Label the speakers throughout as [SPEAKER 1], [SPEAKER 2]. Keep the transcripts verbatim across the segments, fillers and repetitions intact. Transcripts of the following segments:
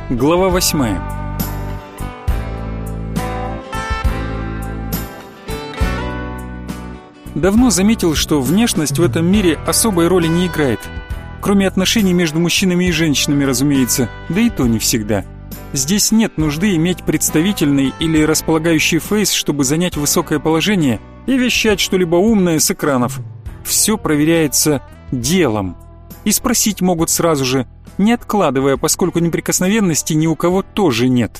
[SPEAKER 1] Глава восьмая. Давно заметил, что внешность в этом мире особой роли не играет. Кроме отношений между мужчинами и женщинами, разумеется, да и то не всегда. Здесь нет нужды иметь представительный или располагающий фейс, чтобы занять высокое положение и вещать что-либо умное с экранов. Все проверяется делом. И спросить могут сразу же, не откладывая, поскольку неприкосновенности ни у кого тоже нет.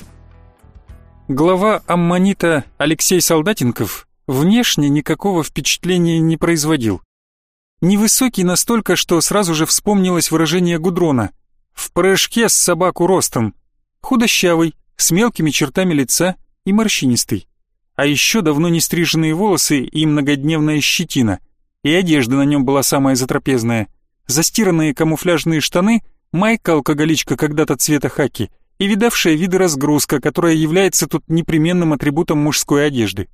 [SPEAKER 1] Глава Аммонита Алексей Солдатенков внешне никакого впечатления не производил. Невысокий настолько, что сразу же вспомнилось выражение Гудрона: «в прыжке с собаку ростом», худощавый, с мелкими чертами лица и морщинистый. А еще давно не стриженные волосы и многодневная щетина. И одежда на нем была самая затрапезная. Застиранные камуфляжные штаны, майка-алкоголичка когда-то цвета хаки и видавшая виды разгрузка, которая является тут непременным атрибутом мужской одежды.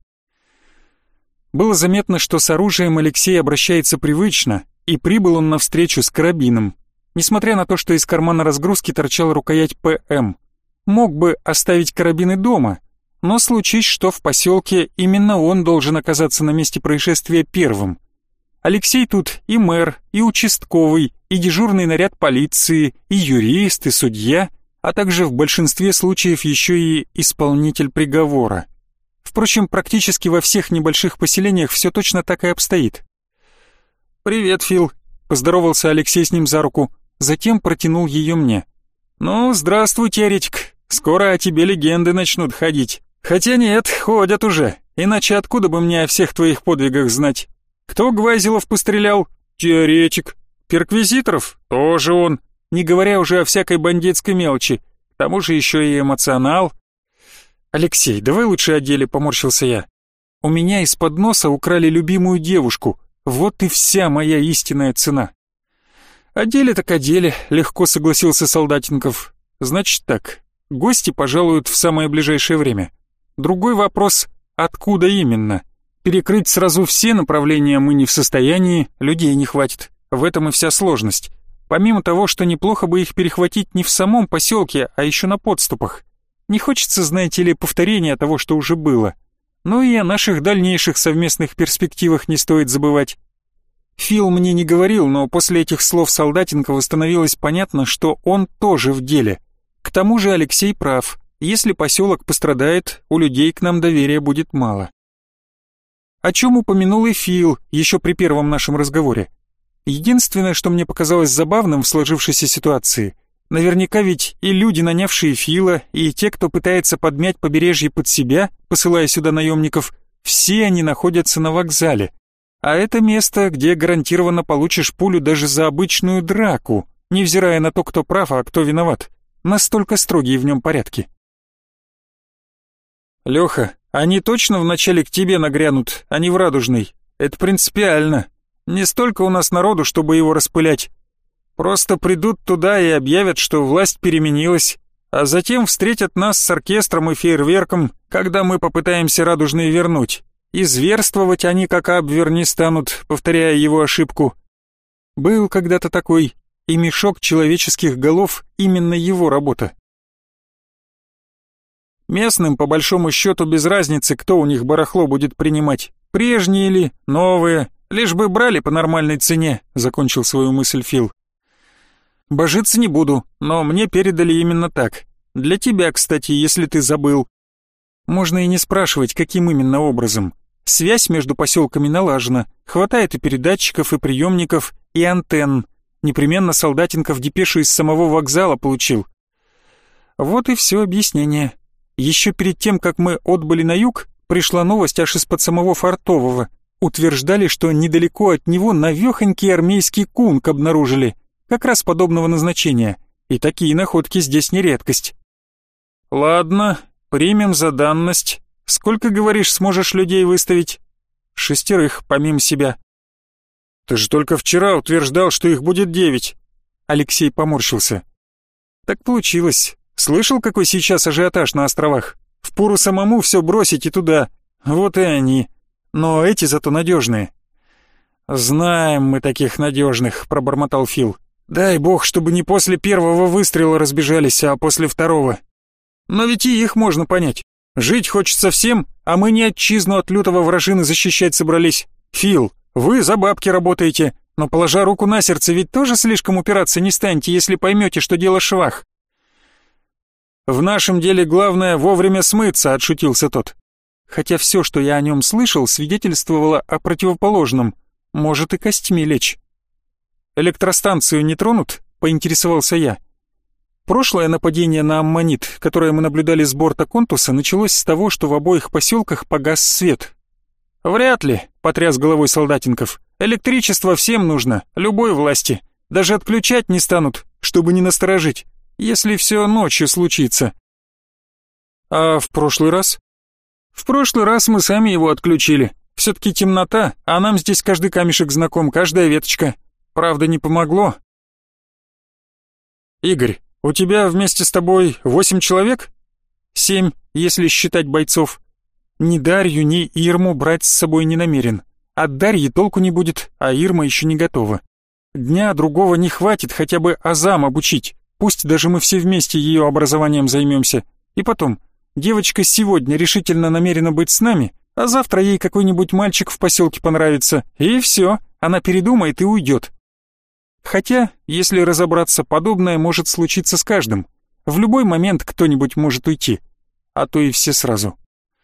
[SPEAKER 1] Было заметно, что с оружием Алексей обращается привычно, и прибыл он навстречу с карабином. Несмотря на то, что из кармана разгрузки торчала рукоять ПМ. Мог бы оставить карабины дома, но случись, что в поселке именно он должен оказаться на месте происшествия первым. Алексей тут и мэр, и участковый, и дежурный наряд полиции, и юрист, и судья, а также в большинстве случаев еще и исполнитель приговора. Впрочем, практически во всех небольших поселениях все точно так и обстоит. «Привет, Фил», — поздоровался Алексей с ним за руку, затем протянул ее мне. «Ну, здравствуй, теоретик, скоро о тебе легенды начнут ходить. Хотя нет, ходят уже, иначе откуда бы мне о всех твоих подвигах знать? Кто Гвазилов пострелял? Теоретик. Перквизиторов? Тоже он, не говоря уже о всякой бандитской мелочи, к тому же еще и эмоционал». «Алексей, давай лучше о деле», — поморщился я. «У меня из-под носа украли любимую девушку, вот и вся моя истинная цена». «О деле так о деле», — легко согласился Солдатенков. «Значит так, гости пожалуют в самое ближайшее время. Другой вопрос, откуда именно? Перекрыть сразу все направления мы не в состоянии, людей не хватит. В этом и вся сложность. Помимо того, что неплохо бы их перехватить не в самом поселке, а еще на подступах. Не хочется, знаете ли, повторения того, что уже было. Но и о наших дальнейших совместных перспективах не стоит забывать». Фил мне не говорил, но после этих слов Солдатенкова становилось понятно, что он тоже в деле. К тому же Алексей прав. Если поселок пострадает, у людей к нам доверия будет мало. О чем упомянул и Фил еще при первом нашем разговоре. Единственное, что мне показалось забавным в сложившейся ситуации, наверняка ведь и люди, нанявшие Фила, и те, кто пытается подмять побережье под себя, посылая сюда наемников, все они находятся на вокзале. А это место, где гарантированно получишь пулю даже за обычную драку, невзирая на то, кто прав, а кто виноват. Настолько строгие в нем порядки. «Леха, они точно вначале к тебе нагрянут, а не в Радужный? Это принципиально. Не столько у нас народу, чтобы его распылять. Просто придут туда и объявят, что власть переменилась, а затем встретят нас с оркестром и фейерверком, когда мы попытаемся Радужный вернуть. И зверствовать они как Абвер не станут, повторяя его ошибку. Был когда-то такой, и мешок человеческих голов именно его работа. Местным, по большому счету, без разницы, кто у них барахло будет принимать, прежние ли, новые, лишь бы брали по нормальной цене», — закончил свою мысль Фил. «Божиться не буду, но мне передали именно так. Для тебя, кстати, если ты забыл». Можно и не спрашивать, каким именно образом. Связь между поселками налажена, хватает и передатчиков, и приемников, и антенн. Непременно Солдатенков депешу из самого вокзала получил. Вот и все объяснение. Еще перед тем, как мы отбыли на юг, пришла новость аж из-под самого Фартового. Утверждали, что недалеко от него навехонький армейский кунг обнаружили, как раз подобного назначения, и такие находки здесь не редкость. «Ладно, примем за данность. Сколько, говоришь, сможешь людей выставить?» «Шестерых, помимо себя». «Ты же только вчера утверждал, что их будет девять». Алексей поморщился. «Так получилось. Слышал, какой сейчас ажиотаж на островах? Впору самому все бросить и туда. Вот и они. Но эти зато надежные». «Знаем мы таких надежных», — пробормотал Фил. Дай бог, чтобы не после первого выстрела разбежались, а после второго. Но ведь и их можно понять. Жить хочется всем, а мы не отчизну от лютого вражины защищать собрались. Фил, вы за бабки работаете, но, положа руку на сердце, ведь тоже слишком упираться не станете, если поймете, что дело швах. В нашем деле главное вовремя смыться, отшутился тот. Хотя все, что я о нем слышал, свидетельствовало о противоположном. Может и костьми лечь. Электростанцию не тронут? Поинтересовался я. Прошлое нападение на аммонит, которое мы наблюдали с борта Контуса, началось с того, что в обоих поселках погас свет. «Вряд ли», — потряс головой Солдатенков. «Электричество всем нужно, любой власти. Даже отключать не станут, чтобы не насторожить, если все ночью случится». «А в прошлый раз?» «В прошлый раз мы сами его отключили. Все-таки темнота, а нам здесь каждый камешек знаком, каждая веточка. Правда, не помогло». «Игорь, у тебя вместе с тобой восемь человек?» «Семь, если считать бойцов. Ни Дарью, ни Ирму брать с собой не намерен. От Дарьи толку не будет, а Ирма еще не готова. Дня другого не хватит хотя бы азам обучить, пусть даже мы все вместе ее образованием займемся. И потом, девочка сегодня решительно намерена быть с нами, а завтра ей какой-нибудь мальчик в поселке понравится, и все, она передумает и уйдет. Хотя, если разобраться, подобное может случиться с каждым. В любой момент кто-нибудь может уйти, а то и все сразу.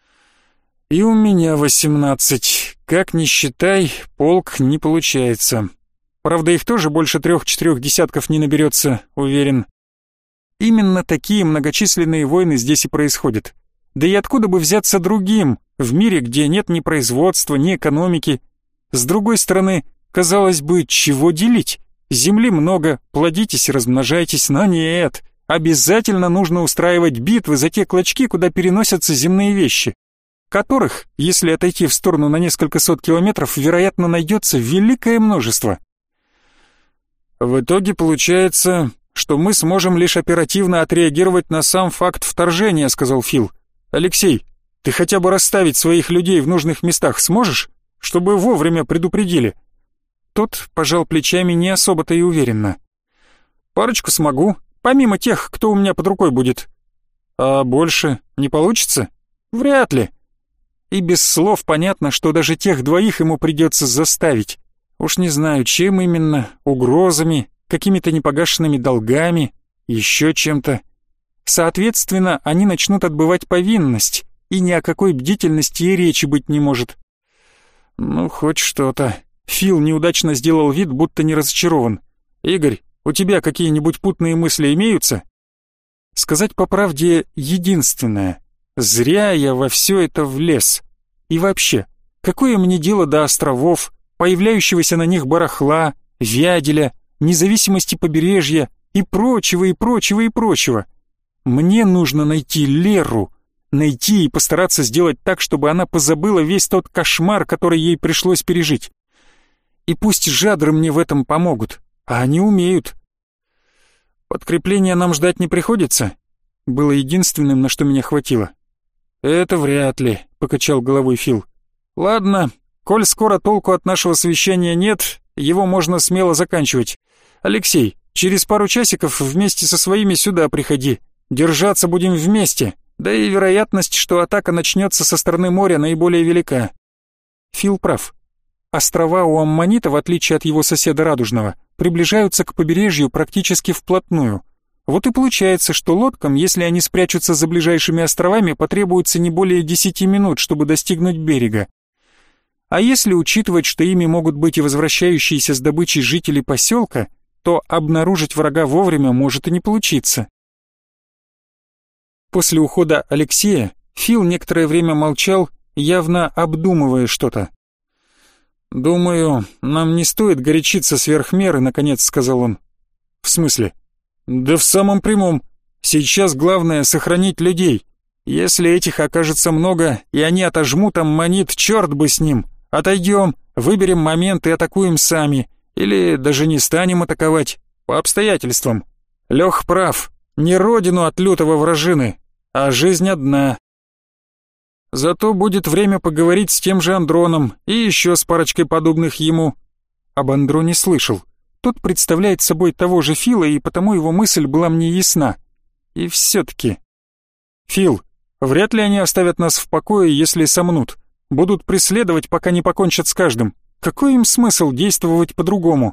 [SPEAKER 1] И у меня восемнадцать. Как ни считай, полк не получается. Правда, их тоже больше трех-четырех десятков не наберется, уверен. Именно такие многочисленные войны здесь и происходят. Да и откуда бы взяться другим, в мире, где нет ни производства, ни экономики? С другой стороны, казалось бы, чего делить? Земли много, плодитесь и размножайтесь, но нет. Обязательно нужно устраивать битвы за те клочки, куда переносятся земные вещи, которых, если отойти в сторону на несколько сот километров, вероятно, найдется великое множество. В итоге получается, что мы сможем лишь оперативно отреагировать на сам факт вторжения, сказал Фил. Алексей, ты хотя бы расставить своих людей в нужных местах сможешь, чтобы вовремя предупредили? Тот пожал плечами не особо-то и уверенно. Парочку смогу, помимо тех, кто у меня под рукой будет. А больше не получится? Вряд ли. И без слов понятно, что даже тех двоих ему придется заставить. Уж не знаю, чем именно, угрозами, какими-то непогашенными долгами, еще чем-то. Соответственно, они начнут отбывать повинность, и ни о какой бдительности и речи быть не может. Ну, хоть что-то. Фил неудачно сделал вид, будто не разочарован. Игорь, у тебя какие-нибудь путные мысли имеются? Сказать по правде, единственное. Зря я во все это влез. И вообще, какое мне дело до островов, появляющегося на них барахла, вяделя, независимости побережья и прочего, и прочего, и прочего? Мне нужно найти Леру, найти и постараться сделать так, чтобы она позабыла весь тот кошмар, который ей пришлось пережить. И пусть жадры мне в этом помогут, а они умеют. Подкрепления нам ждать не приходится? Было единственным, на что меня хватило. «Это вряд ли», — покачал головой Фил. «Ладно, коль скоро толку от нашего совещания нет, его можно смело заканчивать. Алексей, через пару часиков вместе со своими сюда приходи. Держаться будем вместе, да и вероятность, что атака начнется со стороны моря, наиболее велика». Фил прав. Острова у Аммонита, в отличие от его соседа Радужного, приближаются к побережью практически вплотную. Вот и получается, что лодкам, если они спрячутся за ближайшими островами, потребуется не более десяти минут, чтобы достигнуть берега. А если учитывать, что ими могут быть и возвращающиеся с добычей жители поселка, то обнаружить врага вовремя может и не получиться. После ухода Алексея Фил некоторое время молчал, явно обдумывая что-то. «Думаю, нам не стоит горячиться сверх меры», — наконец сказал он. «В смысле?» «Да в самом прямом. Сейчас главное сохранить людей. Если этих окажется много, и они отожмут аммонит, черт бы с ним. Отойдем, выберем момент и атакуем сами. Или даже не станем атаковать. По обстоятельствам. Лех прав. Не родину от лютого вражины, а жизнь одна. Зато будет время поговорить с тем же Андроном и еще с парочкой подобных ему». Об Андроне слышал. Тот представляет собой того же Фила, и потому его мысль была мне ясна. И все-таки... Фил, вряд ли они оставят нас в покое, если сомнут. Будут преследовать, пока не покончат с каждым. Какой им смысл действовать по-другому?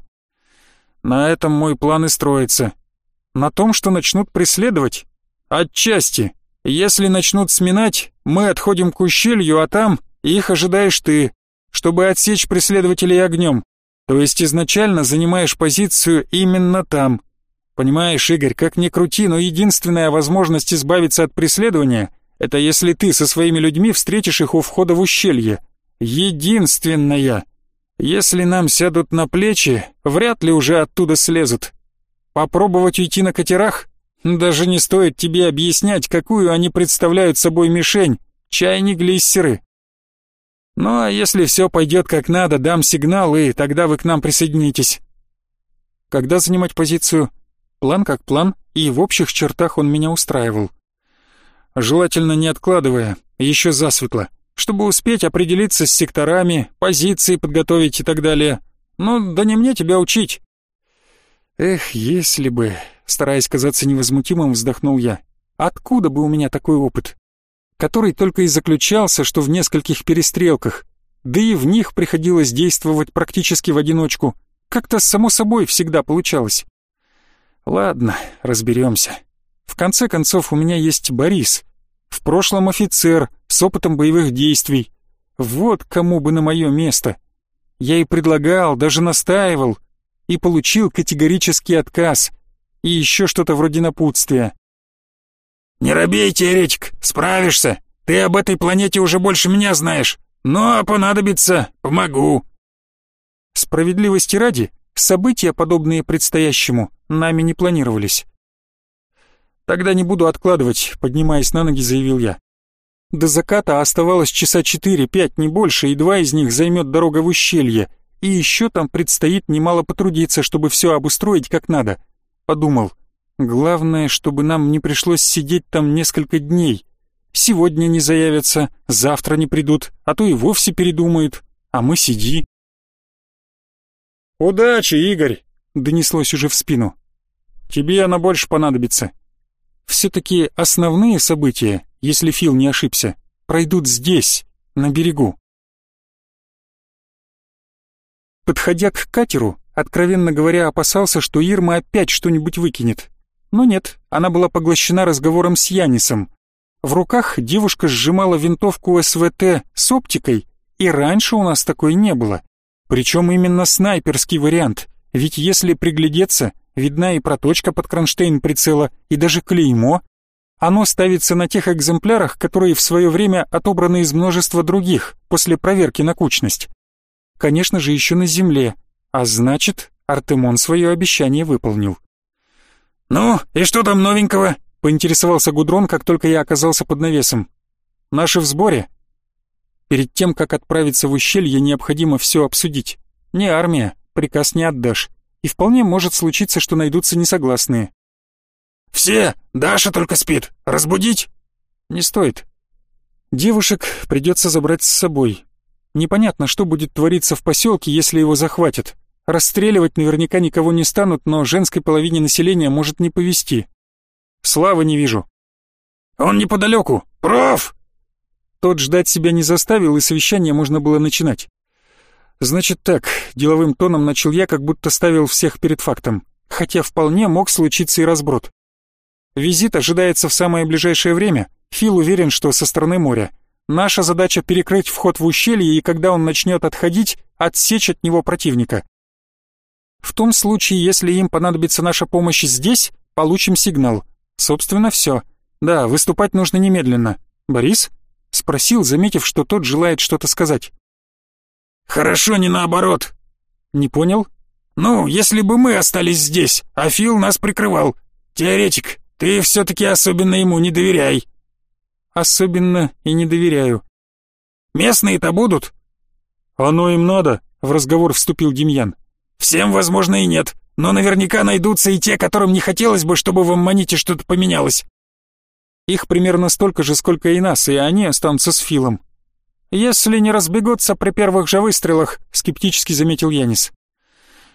[SPEAKER 1] На этом мой план и строится. На том, что начнут преследовать? Отчасти. Если начнут сминать, мы отходим к ущелью, а там их ожидаешь ты, чтобы отсечь преследователей огнем. То есть изначально занимаешь позицию именно там. Понимаешь, Игорь, как ни крути, но единственная возможность избавиться от преследования — это если ты со своими людьми встретишь их у входа в ущелье. Единственная. Если нам сядут на плечи, вряд ли уже оттуда слезут. Попробовать уйти на катерах? Даже не стоит тебе объяснять, какую они представляют собой мишень, чайни-глиссеры. Ну а если все пойдет как надо, дам сигнал, и тогда вы к нам присоединитесь. Когда занимать позицию? План как план, и в общих чертах он меня устраивал. Желательно не откладывая, еще засветло, чтобы успеть определиться с секторами, позиции подготовить и так далее. Ну, да не мне тебя учить. Эх, если бы... Стараясь казаться невозмутимым, вздохнул я. Откуда бы у меня такой опыт? Который только и заключался, что в нескольких перестрелках. Да и в них приходилось действовать практически в одиночку. Как-то само собой всегда получалось. Ладно, разберемся. В конце концов, у меня есть Борис. В прошлом офицер, с опытом боевых действий. Вот кому бы на мое место. Я и предлагал, даже настаивал. И получил категорический отказ. И еще что-то вроде напутствия. «Не робей, теоретик, справишься. Ты об этой планете уже больше меня знаешь. Но понадобится, помогу». Справедливости ради, события, подобные предстоящему, нами не планировались. «Тогда не буду откладывать», — поднимаясь на ноги, заявил я. До заката оставалось часа четыре-пять, не больше, и два из них займет дорога в ущелье. И еще там предстоит немало потрудиться, чтобы все обустроить как надо. Подумал, главное, чтобы нам не пришлось сидеть там несколько дней. Сегодня не заявятся, завтра не придут, а то и вовсе передумают, а мы сиди. «Удачи, Игорь!» — донеслось уже в спину. «Тебе она больше понадобится». Все-таки основные события, если Фил не ошибся, пройдут здесь, на берегу. Подходя к катеру, откровенно говоря, опасался, что Ирма опять что-нибудь выкинет. Но нет, она была поглощена разговором с Янисом. В руках девушка сжимала винтовку СВТ с оптикой, и раньше у нас такой не было. Причем именно снайперский вариант, ведь если приглядеться, видна и проточка под кронштейн прицела, и даже клеймо. Оно ставится на тех экземплярах, которые в свое время отобраны из множества других, после проверки на кучность. Конечно же, еще на земле, а значит, Артемон свое обещание выполнил. «Ну, и что там новенького?» — поинтересовался Гудрон, как только я оказался под навесом. «Наши в сборе?» Перед тем, как отправиться в ущелье, необходимо все обсудить. Не армия, приказ не отдашь. И вполне может случиться, что найдутся несогласные. «Все, Даша только спит. Разбудить?» «Не стоит. Девушек придется забрать с собой. Непонятно, что будет твориться в поселке, если его захватят. Расстреливать наверняка никого не станут, но женской половине населения может не повезти. Славы не вижу». «Он неподалеку. Проф!» Тот ждать себя не заставил, и совещание можно было начинать. «Значит так», — деловым тоном начал я, как будто ставил всех перед фактом, хотя вполне мог случиться и разброд. Визит ожидается в самое ближайшее время. Фил уверен, что со стороны моря. Наша задача — перекрыть вход в ущелье, и когда он начнет отходить, отсечь от него противника. В том случае, если им понадобится наша помощь здесь, получим сигнал. Собственно, все. Да, выступать нужно немедленно. Борис?» — спросил, заметив, что тот желает что-то сказать. «Хорошо, не наоборот». «Не понял?» «Ну, если бы мы остались здесь, а Фил нас прикрывал. Теоретик, ты все-таки особенно ему не доверяй». «Особенно и не доверяю». «Местные-то будут?» «Оно им надо», — в разговор вступил Демьян. «Всем, возможно, и нет, но наверняка найдутся и те, которым не хотелось бы, чтобы в Аммоните что-то поменялось». «Их примерно столько же, сколько и нас, и они останутся с Филом». «Если не разбегутся при первых же выстрелах», — скептически заметил Янис.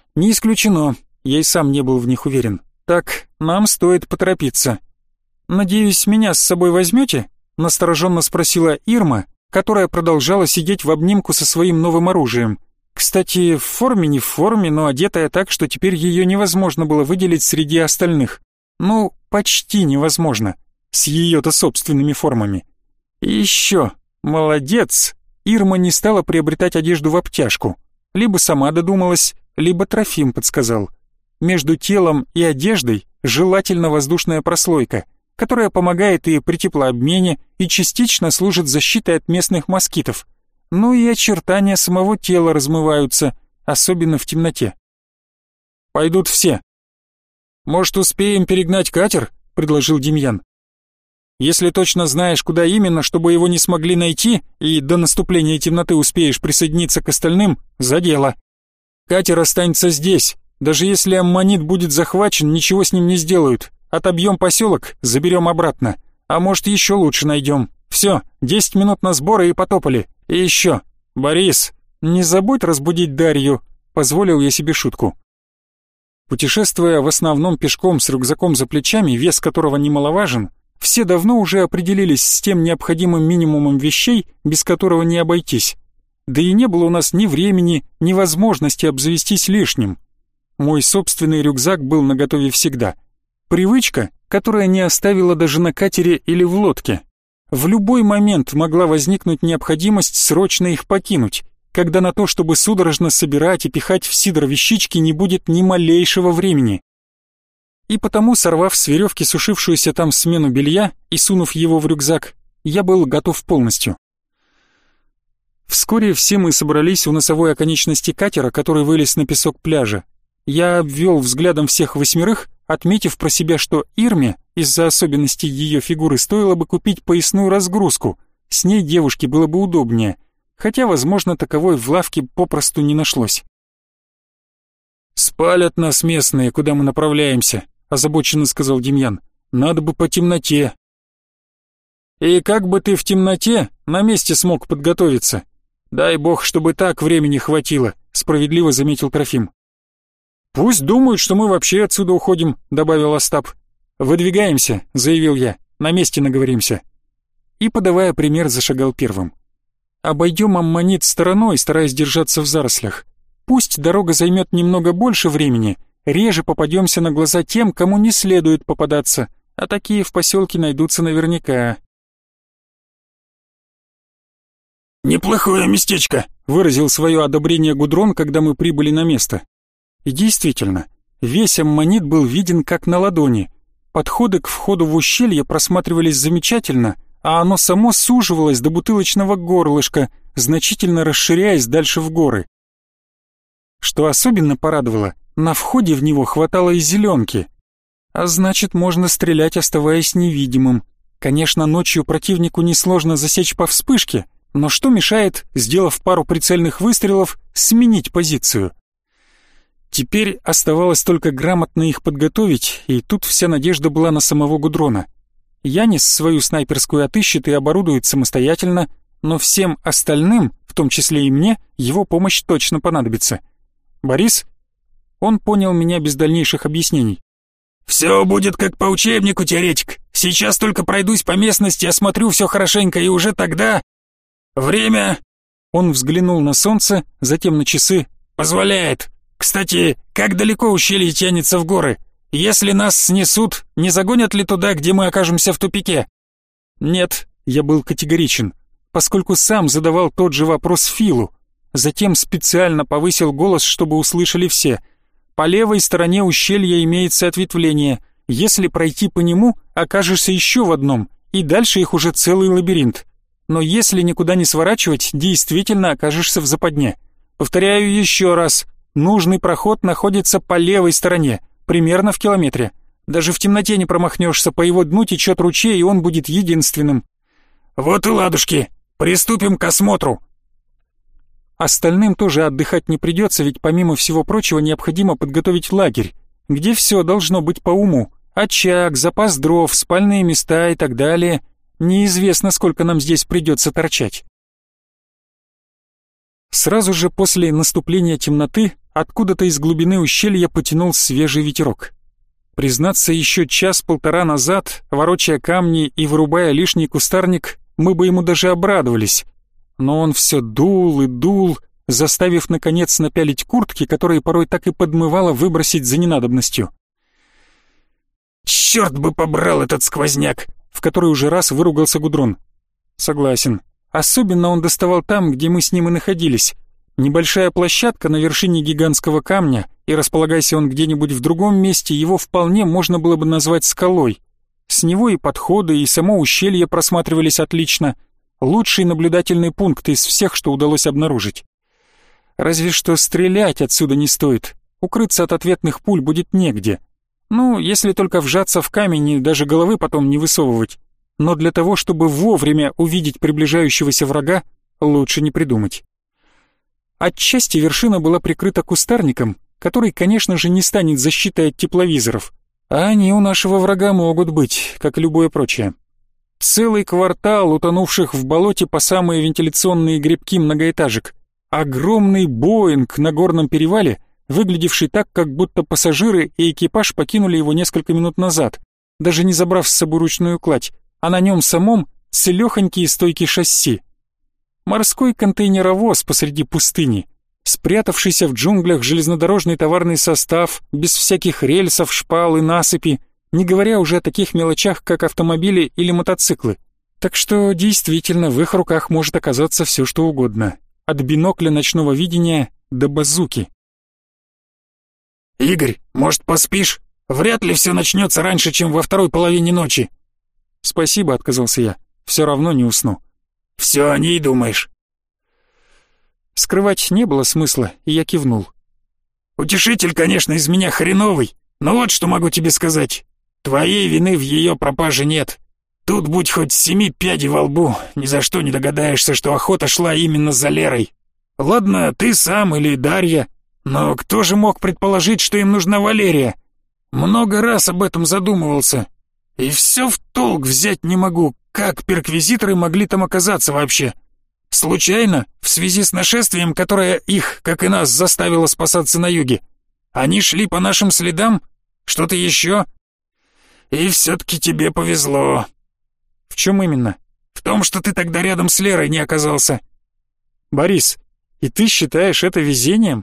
[SPEAKER 1] Не исключено, я и сам не был в них уверен. Так, нам стоит поторопиться. Надеюсь, меня с собой возьмете? Настороженно спросила Ирма, которая продолжала сидеть в обнимку со своим новым оружием. Кстати, в форме не в форме, но одетая так, что теперь ее невозможно было выделить среди остальных. Ну, почти невозможно, с ее-то собственными формами. И еще, молодец, Ирма не стала приобретать одежду в обтяжку. Либо сама додумалась, либо Трофим подсказал. Между телом и одеждой желательно воздушная прослойка, которая помогает и при теплообмене, и частично служит защитой от местных москитов. Ну и очертания самого тела размываются, особенно в темноте. «Пойдут все». «Может, успеем перегнать катер?» — предложил Демьян. «Если точно знаешь, куда именно, чтобы его не смогли найти, и до наступления темноты успеешь присоединиться к остальным, за дело. Катер останется здесь. Даже если аммонит будет захвачен, ничего с ним не сделают. Отобьем поселок, заберем обратно. А может, еще лучше найдем. Все, десять минут на сборы и потопали. И еще, Борис, не забудь разбудить Дарью», — позволил я себе шутку. Путешествуя в основном пешком с рюкзаком за плечами, вес которого немаловажен, все давно уже определились с тем необходимым минимумом вещей, без которого не обойтись. Да и не было у нас ни времени, ни возможности обзавестись лишним. Мой собственный рюкзак был наготове всегда. Привычка, которая не оставила даже на катере или в лодке. В любой момент могла возникнуть необходимость срочно их покинуть, когда на то, чтобы судорожно собирать и пихать в сидр вещички, не будет ни малейшего времени. И потому, сорвав с веревки сушившуюся там смену белья и сунув его в рюкзак, я был готов полностью. Вскоре все мы собрались у носовой оконечности катера, который вылез на песок пляжа. Я обвел взглядом всех восьмерых, отметив про себя, что Ирме, из-за особенностей ее фигуры, стоило бы купить поясную разгрузку, с ней девушке было бы удобнее, хотя, возможно, таковой в лавке попросту не нашлось. «Спалят нас местные, куда мы направляемся», — озабоченно сказал Демьян. «Надо бы по темноте». «И как бы ты в темноте на месте смог подготовиться? Дай бог, чтобы так времени хватило», — справедливо заметил Трофим. «Пусть думают, что мы вообще отсюда уходим», — добавил Остап. «Выдвигаемся», — заявил я, — «на месте наговоримся». И, подавая пример, зашагал первым. «Обойдем аммонит стороной, стараясь держаться в зарослях. Пусть дорога займет немного больше времени, реже попадемся на глаза тем, кому не следует попадаться, а такие в поселке найдутся наверняка».
[SPEAKER 2] «Неплохое местечко», —
[SPEAKER 1] выразил свое одобрение Гудрон, когда мы прибыли на место. И действительно, весь аммонит был виден как на ладони. Подходы к входу в ущелье просматривались замечательно, а оно само суживалось до бутылочного горлышка, значительно расширяясь дальше в горы. Что особенно порадовало, на входе в него хватало и зеленки. А значит, можно стрелять, оставаясь невидимым. Конечно, ночью противнику несложно засечь по вспышке, но что мешает, сделав пару прицельных выстрелов, сменить позицию? Теперь оставалось только грамотно их подготовить, и тут вся надежда была на самого Гудрона. Янис свою снайперскую отыщет и оборудует самостоятельно, но всем остальным, в том числе и мне, его помощь точно понадобится. «Борис?» Он понял меня без дальнейших объяснений.
[SPEAKER 2] «Все будет как по учебнику, теоретик. Сейчас только пройдусь по местности, осмотрю все хорошенько, и уже тогда... Время...»
[SPEAKER 1] Он взглянул на солнце, затем на часы.
[SPEAKER 2] «Позволяет. Кстати, как далеко ущелье тянется в горы? Если нас снесут, не загонят ли туда, где мы окажемся в тупике?»
[SPEAKER 1] Нет, я был категоричен, поскольку сам задавал тот же вопрос Филу. Затем специально повысил голос, чтобы услышали все. По левой стороне ущелья имеется ответвление. Если пройти по нему, окажешься еще в одном, и дальше их уже целый лабиринт. Но если никуда не сворачивать, действительно окажешься в западне. Повторяю еще раз. Нужный проход находится по левой стороне, примерно в километре. Даже в темноте не промахнешься, по его дну течет ручей, и он будет единственным.
[SPEAKER 2] «Вот и ладушки, приступим к осмотру».
[SPEAKER 1] Остальным тоже отдыхать не придется, ведь помимо всего прочего необходимо подготовить лагерь, где все должно быть по уму. Очаг, запас дров, спальные места и так далее. Неизвестно, сколько нам здесь придется торчать. Сразу же после наступления темноты откуда-то из глубины ущелья потянул свежий ветерок. Признаться, еще час-полтора назад, ворочая камни и вырубая лишний кустарник, мы бы ему даже обрадовались. Но он все дул и дул, заставив, наконец, напялить куртки, которые порой так и подмывало выбросить за ненадобностью.
[SPEAKER 2] «Черт бы побрал этот сквозняк!»
[SPEAKER 1] В который уже раз выругался Гудрон. Согласен. Особенно он доставал там, где мы с ним и находились. Небольшая площадка на вершине гигантского камня, и располагайся он где-нибудь в другом месте, его вполне можно было бы назвать скалой. С него и подходы, и само ущелье просматривались отлично. Лучший наблюдательный пункт из всех, что удалось обнаружить. Разве что стрелять отсюда не стоит. Укрыться от ответных пуль будет негде. Ну, если только вжаться в камень и даже головы потом не высовывать. Но для того, чтобы вовремя увидеть приближающегося врага, лучше не придумать. Отчасти вершина была прикрыта кустарником, который, конечно же, не станет защитой от тепловизоров. А они у нашего врага могут быть, как и любое прочее. Целый квартал утонувших в болоте по самые вентиляционные гребки многоэтажек. Огромный Боинг на горном перевале, выглядевший так, как будто пассажиры и экипаж покинули его несколько минут назад, даже не забрав с собой ручную кладь, а на нем самом целехонькие стойки шасси. Морской контейнеровоз посреди пустыни, спрятавшийся в джунглях железнодорожный товарный состав, без всяких рельсов, шпал и насыпи, не говоря уже о таких мелочах, как автомобили или мотоциклы. Так что действительно в их руках может оказаться все что угодно, от бинокля ночного видения до базуки.
[SPEAKER 2] «Игорь, может, поспишь? Вряд ли все начнется раньше, чем во второй половине ночи».
[SPEAKER 1] «Спасибо», — отказался я, — «все равно не усну».
[SPEAKER 2] «Все о ней думаешь?»
[SPEAKER 1] Скрывать не было смысла, и я кивнул.
[SPEAKER 2] «Утешитель, конечно, из меня хреновый, но вот что могу тебе сказать. Твоей вины в ее пропаже нет. Тут будь хоть семи пядей во лбу, ни за что не догадаешься, что охота шла именно за Лерой. Ладно, ты сам или Дарья, но кто же мог предположить, что им нужна Валерия? Много раз об этом задумывался. И все в толк взять не могу, как перквизиторы могли там оказаться вообще. Случайно, в связи с нашествием, которое их, как и нас, заставило спасаться на юге. Они шли по нашим следам? Что-то еще? И все-таки тебе повезло».
[SPEAKER 1] «В чем именно?»
[SPEAKER 2] «В том, что ты тогда рядом с Лерой не оказался».
[SPEAKER 1] «Борис, и ты считаешь это везением?»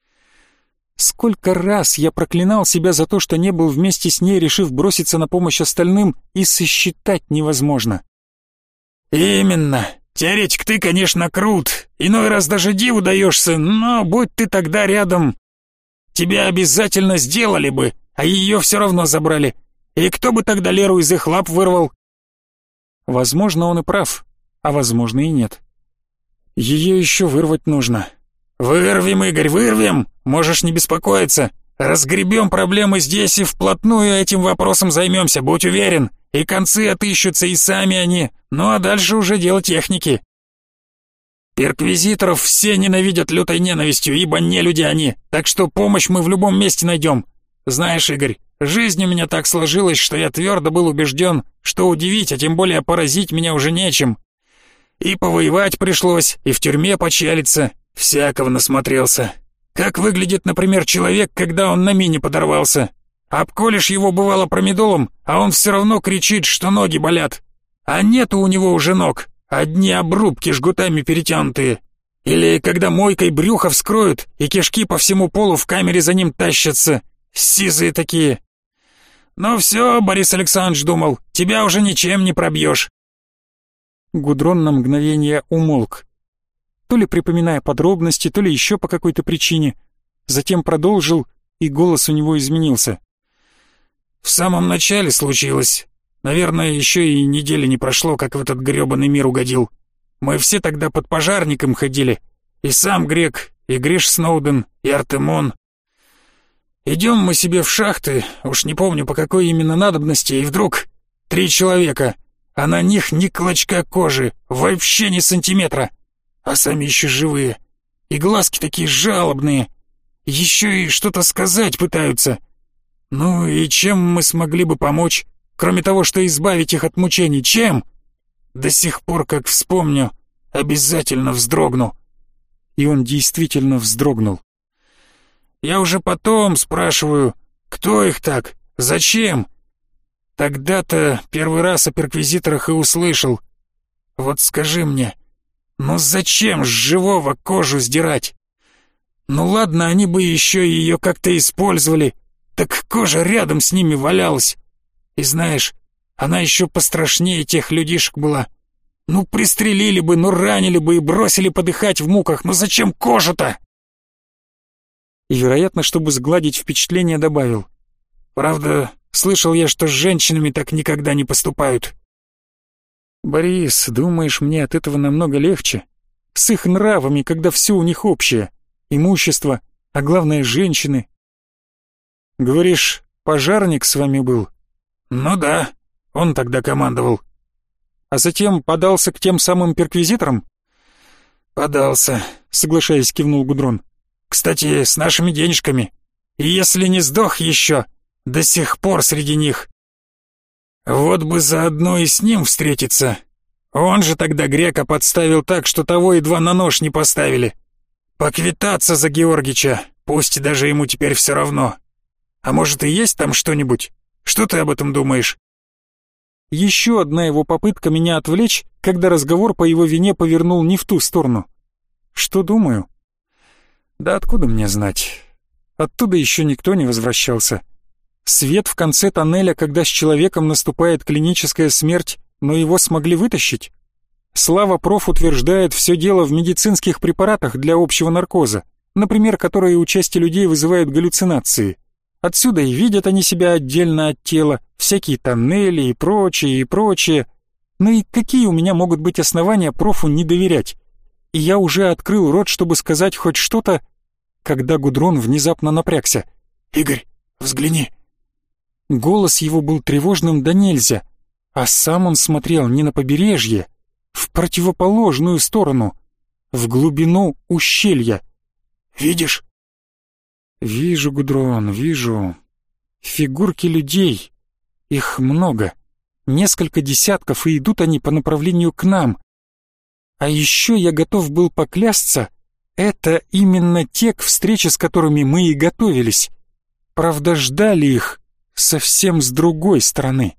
[SPEAKER 1] Сколько раз я проклинал себя за то, что не был вместе с ней, решив броситься на помощь остальным, и сосчитать невозможно.
[SPEAKER 2] «Именно. Теоретик ты, конечно, крут. Иной раз даже диву даешься, но будь ты тогда рядом, тебя обязательно сделали бы, а ее все равно забрали. И кто бы тогда Леру из их лап вырвал?»
[SPEAKER 1] Возможно, он и прав, а возможно и нет. Ее еще вырвать нужно.
[SPEAKER 2] «Вырвем, Игорь, вырвем! Можешь не беспокоиться. Разгребем проблемы здесь и вплотную этим вопросом займемся, будь уверен. И концы отыщутся, и сами они. Ну а дальше уже дело техники. Перквизиторов все ненавидят лютой ненавистью, ибо не люди они, так что помощь мы в любом месте найдем. Знаешь, Игорь, жизнь у меня так сложилась, что я твердо был убежден, что удивить, а тем более поразить меня уже нечем. И повоевать пришлось, и в тюрьме почалиться, всякого насмотрелся. Как выглядит, например, человек, когда он на мине подорвался? Обколешь его бывало промедолом, а он все равно кричит, что ноги болят. А нету у него уже ног, одни обрубки жгутами перетянутые. Или когда мойкой брюхо вскроют, и кишки по всему полу в камере за ним тащатся, сизые такие. Ну все, Борис Александрович думал, тебя уже ничем не пробьешь.
[SPEAKER 1] Гудрон на мгновение умолк. То ли припоминая подробности, то ли еще по какой-то причине. Затем продолжил, и голос у него изменился.
[SPEAKER 2] В самом начале случилось. Наверное, еще и недели не прошло, как в этот гребаный мир угодил. Мы все тогда под пожарником ходили. И сам Грек, и Гриш Сноуден, и Артемон. Идем мы себе в шахты, уж не помню по какой именно надобности, и вдруг три человека, а на них ни клочка кожи, вообще ни сантиметра. А сами еще живые. И глазки такие жалобные. Еще и что-то сказать пытаются. Ну и чем мы смогли бы помочь, кроме того, что избавить их от мучений? Чем? До сих пор, как вспомню, обязательно вздрогну.
[SPEAKER 1] И он действительно вздрогнул.
[SPEAKER 2] Я уже потом спрашиваю, кто их так, зачем? Тогда-то первый раз о перквизиторах и услышал. Вот скажи мне, ну зачем с живого кожу сдирать? Ну ладно, они бы еще ее как-то использовали, так кожа рядом с ними валялась. И знаешь, она еще пострашнее тех людишек была. Ну пристрелили бы, ну ранили бы и бросили подыхать в муках, ну зачем кожу-то?
[SPEAKER 1] И, вероятно, чтобы сгладить впечатление, добавил.
[SPEAKER 2] Правда, слышал я, что с женщинами так никогда не поступают.
[SPEAKER 1] Борис, думаешь, мне от этого намного легче? С их нравами, когда все у них общее. Имущество, а главное, женщины. Говоришь, пожарник с вами был?
[SPEAKER 2] Ну да, он тогда командовал.
[SPEAKER 1] А затем подался к тем самым перквизиторам?
[SPEAKER 2] Подался,
[SPEAKER 1] соглашаясь, кивнул Гудрон.
[SPEAKER 2] Кстати, с нашими денежками. И если не сдох еще, до сих пор среди них. Вот бы заодно и с ним встретиться. Он же тогда грека подставил так, что того едва на нож не поставили. Поквитаться за Георгича, пусть даже ему теперь все равно. А может и есть там что-нибудь? Что ты об этом думаешь?
[SPEAKER 1] Еще одна его попытка меня отвлечь, когда разговор по его вине повернул не в ту сторону. Что думаю? Да откуда мне знать? Оттуда еще никто не возвращался. Свет в конце тоннеля, когда с человеком наступает клиническая смерть, но его смогли вытащить. Слава проф утверждает, все дело в медицинских препаратах для общего наркоза, например, которые у части людей вызывают галлюцинации. Отсюда и видят они себя отдельно от тела, всякие тоннели и прочее, и прочее. Ну и какие у меня могут быть основания профу не доверять? И я уже открыл рот, чтобы сказать хоть что-то, когда Гудрон внезапно напрягся.
[SPEAKER 2] «Игорь, взгляни!»
[SPEAKER 1] Голос его был тревожным да нельзя, а сам он смотрел не на побережье, в противоположную сторону, в глубину ущелья.
[SPEAKER 2] «Видишь?»
[SPEAKER 1] «Вижу, Гудрон, вижу. Фигурки людей. Их много. Несколько десятков, и идут они по направлению к нам. А еще я готов был поклясться, это именно те, к встрече с которыми мы и готовились. Правда, ждали их совсем с другой стороны».